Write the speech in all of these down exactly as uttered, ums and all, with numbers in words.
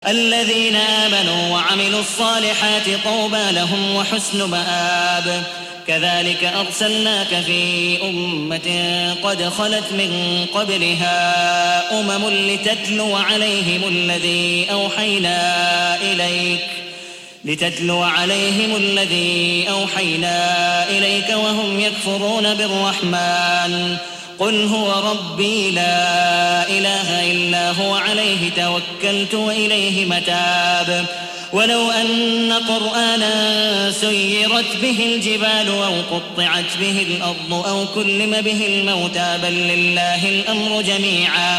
الذين آمنوا وعملوا الصالحات طوبى لهم وحسن مآب. كذلك أرسلناك في أمة قد خلت من قبلها أمم لتتلو عليهم الذي أوحينا إليك لتتلو عليهم الذي أوحينا إليك وهم يكفرون بالرحمن. قل هو ربي لا إله إلا هو عليه توكلت وإليه متاب. ولو أن قرآنا سيرت به الجبال أو قطعت به الأرض أو كلم به الموتى بل لله الأمر جميعا.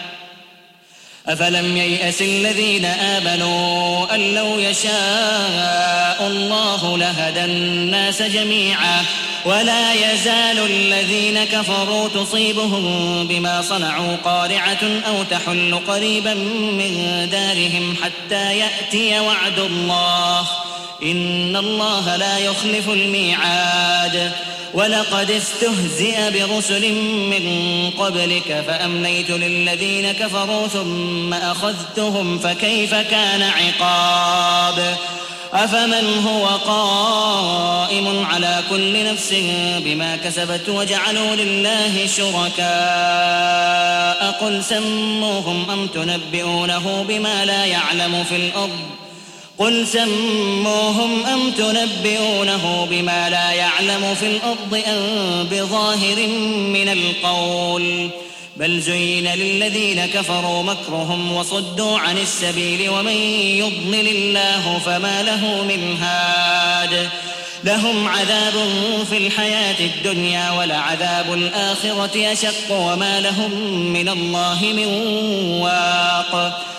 أفلم ييأس الذين آمنوا أن لو يشاء الله لهدى الناس جميعا ولا يزال الذين كفروا تصيبهم بما صنعوا قارعة أو تحل قريبا من دارهم حتى يأتي وعد الله إن الله لا يخلف الميعاد. ولقد استهزئ برسل من قبلك فأمليت للذين كفروا ثم أخذتهم فكيف كان عقاب. أفمن هو قائم على كل نفس بما كسبت وجعلوا لله شركاء قل سموهم أم تنبئونه بما لا يعلم في الأرض قل سموهم أم تنبئونه بما لا يعلم في الأرض أم بظاهر من القول بل زين للذين كفروا مكرهم وصدوا عن السبيل ومن يضلل الله فما له من هاد. لهم عذاب في الحياة الدنيا ولعذاب الآخرة أشق وما لهم من الله من واق.